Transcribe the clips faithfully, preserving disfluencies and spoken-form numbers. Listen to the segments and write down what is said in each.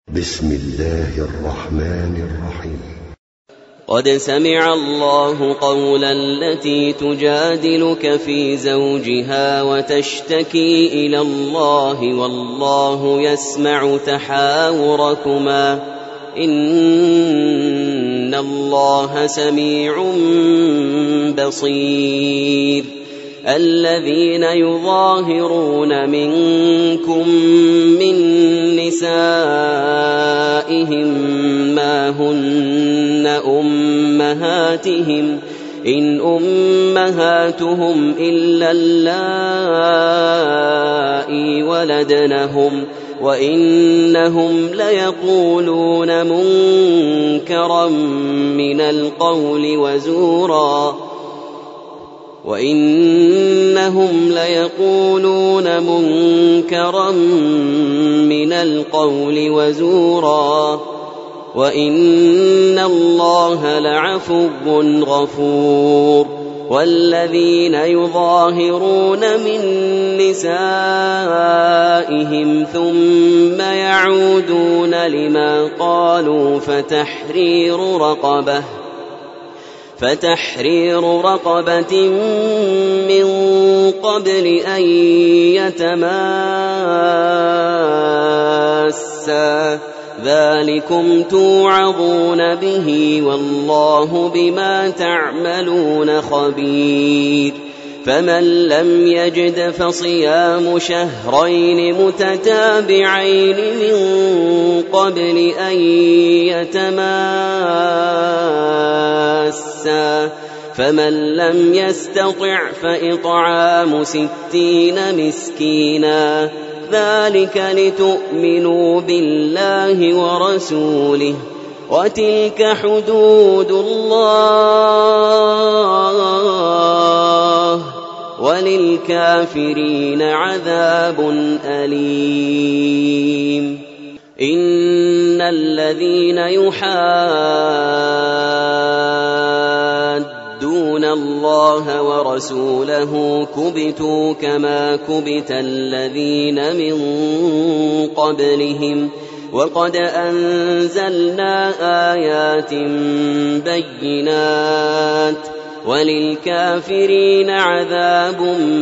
بسم الله الرحمن الرحيم. قد سمع الله قول التي تجادلك في زوجها وتشتكي إلى الله والله يسمع تحاوركما إن الله سميع بصير. الذين يظاهرون منكم من نسائهم ما هن أمهاتهم إن أمهاتهم إلا اللائي ولدنهم وإنهم ليقولون منكرا من القول وزورا وإنهم ليقولون منكرا من القول وزورا وإن الله لعفو غفور. والذين يظاهرون من نسائهم ثم يعودون لما قالوا فتحرير رقبة فتحرير رقبة من قبل أن يتماسا ذلكم توعظون به والله بما تعملون خبير. فمن لم يجد فصيام شهرين متتابعين من قبل أن يتماسا فمن لم يستطع فإطعام ستين مسكينا ذلك لتؤمنوا بالله ورسوله وتلك حدود الله وللكافرين عذاب أليم. إن الذين يحادون الله ورسوله كبتوا كما كبت الذين من قبلهم وقد أنزلنا آيات بينات وللكافرين عذاب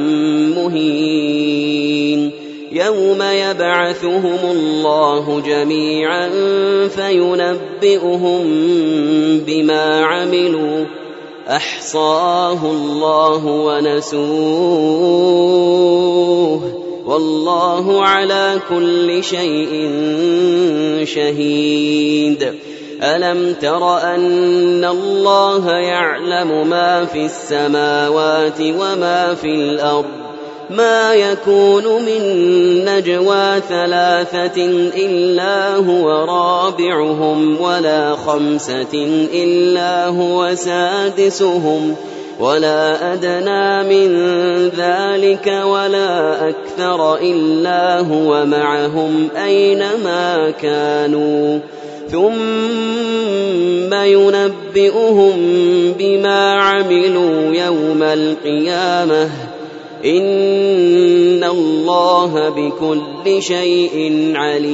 مهين. يوم يبعثهم الله جميعا فينبئهم بما عملوا أحصاه الله ونسوه والله على كل شيء شهيد. ألم تر أن الله يعلم ما في السماوات وما في الأرض ما يكون من نجوى ثلاثة إلا هو رابعهم ولا خمسة إلا هو سادسهم ولا أدنى من ذلك ولا أكثر إلا هو معهم أينما كانوا ثم ينبئهم بما عملوا يوم القيامة إن الله بكل شيء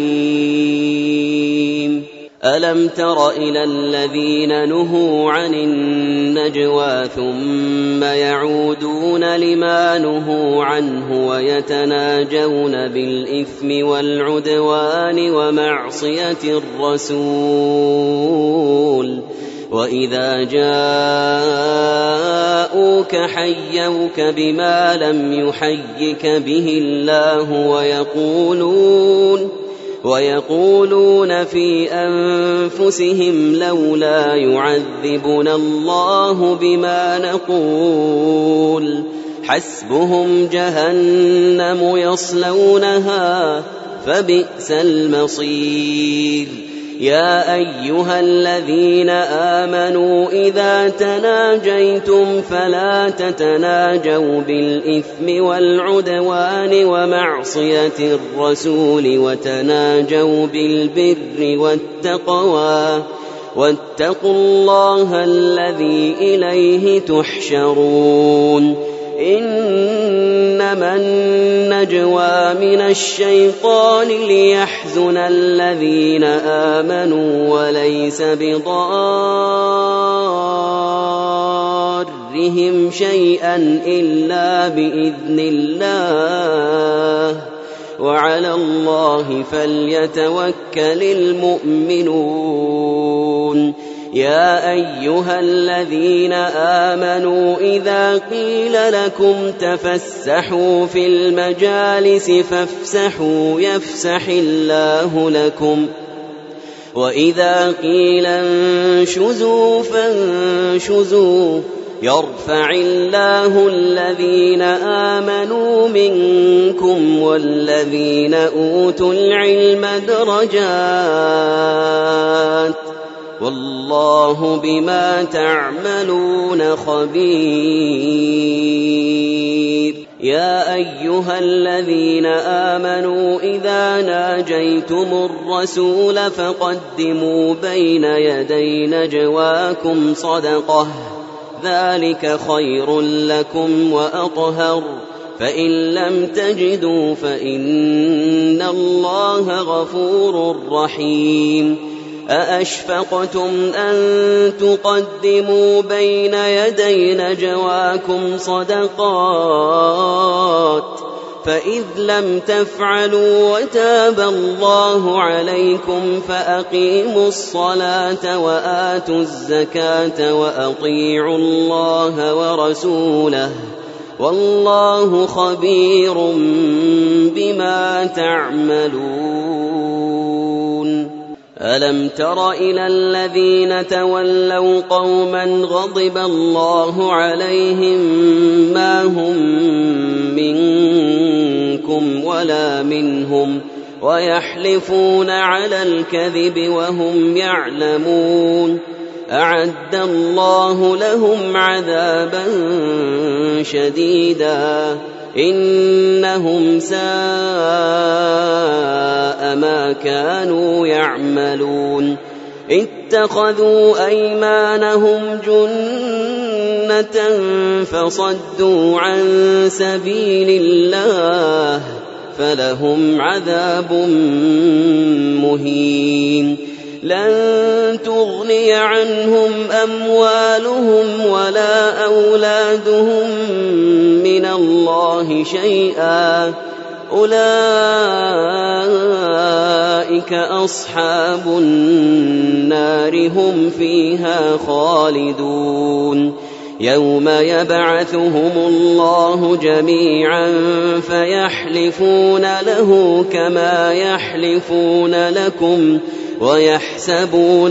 عليم. ألم تر إلى الذين نهوا عن النجوى ثم يعودون لما نهوا عنه ويتناجون بالإثم والعدوان ومعصية الرسول وإذا جاءوك حيوك بما لم يحيك به الله ويقولون ويقولون في أنفسهم لولا يعذبنا الله بما نقول حسبهم جهنم يصلونها فبئس المصير. يا أيها الذين آمنوا إذا تناجيتم فلا تتناجوا بالإثم والعدوان ومعصية الرسول وتناجوا بالبر والتقوى واتقوا الله الذي إليه تحشرون. إنما النجوى من الشيطان ليحزن الذين آمنوا وليس بضارهم شيئا إلا بإذن الله وعلى الله فليتوكل المؤمنون. يا أيها الذين آمنوا إذا قيل لكم تفسحوا في المجالس فافسحوا يفسح الله لكم وإذا قيل انشزوا فانشزوا يرفع الله الذين آمنوا منكم والذين أوتوا العلم درجات والله بما تعملون خبير. يا أيها الذين آمنوا إذا ناجيتم الرسول فقدموا بين يدي نجواكم صدقة ذلك خير لكم وأطهر فإن لم تجدوا فإن الله غفور رحيم. أأشفقتم أن تقدموا بين يدي نجواكم صدقات فإذ لم تفعلوا وتاب الله عليكم فأقيموا الصلاة وآتوا الزكاة وأطيعوا الله ورسوله والله خبير بما تعملون. ألم تر إلى الذين تولوا قوما غضب الله عليهم ما هم منكم ولا منهم ويحلفون على الكذب وهم يعلمون أعد الله لهم عذابا شديدا إنهم ساء ما كانوا يعملون. اتخذوا أيمانهم جنة فصدوا عن سبيل الله فلهم عذاب مهين. لن تغني عنهم أموالهم ولا أولادهم من الله شيئا أولئك أصحاب النار هم فيها خالدون. يوم يبعثهم الله جميعا فيحلفون له كما يحلفون لكم ويحسبون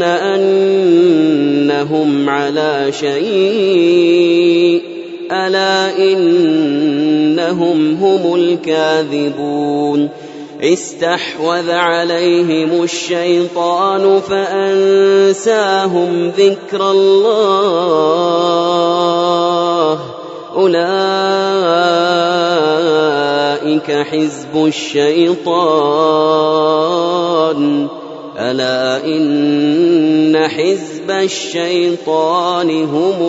أنهم على شيء ألا إنهم هم الكاذبون. استحوذ عليهم الشيطان فأنساهم ذكر الله أولئك حزب الشيطان ألا إن حزب الشيطان هم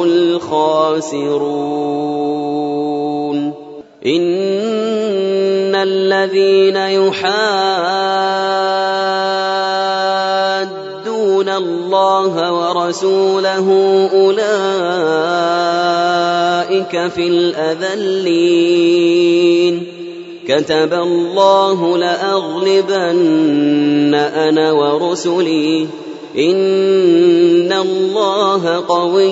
الخاسرون. إن الذين يحادون الله ورسوله أولئك في الأذلين كتب الله لأغلبن أنا ورسلي إن الله قوي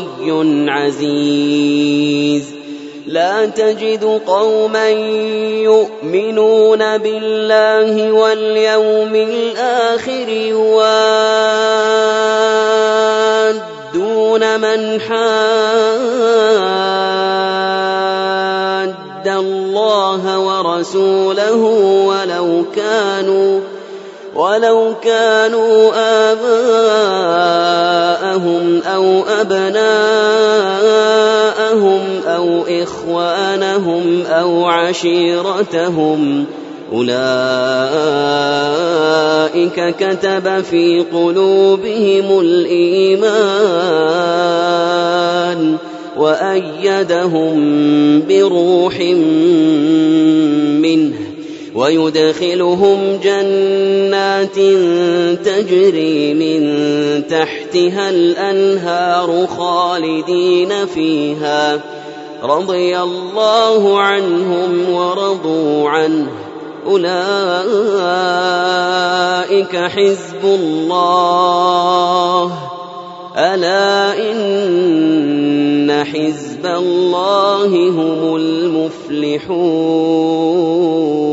عزيز. لا تجد قوما يؤمنون بالله واليوم الآخر يوادون من حاد الله ورسوله ولو كانوا ولو كانوا آباءهم أو أبناءهم أو إخوانهم أو عشيرتهم أولئك كتب في قلوبهم الإيمان وأيدهم بروح منه ويدخلهم جنات تجري من تحتها الأنهار خالدين فيها رضي الله عنهم ورضوا عنه أولئك حزب الله ألا إن حزب الله هم المفلحون.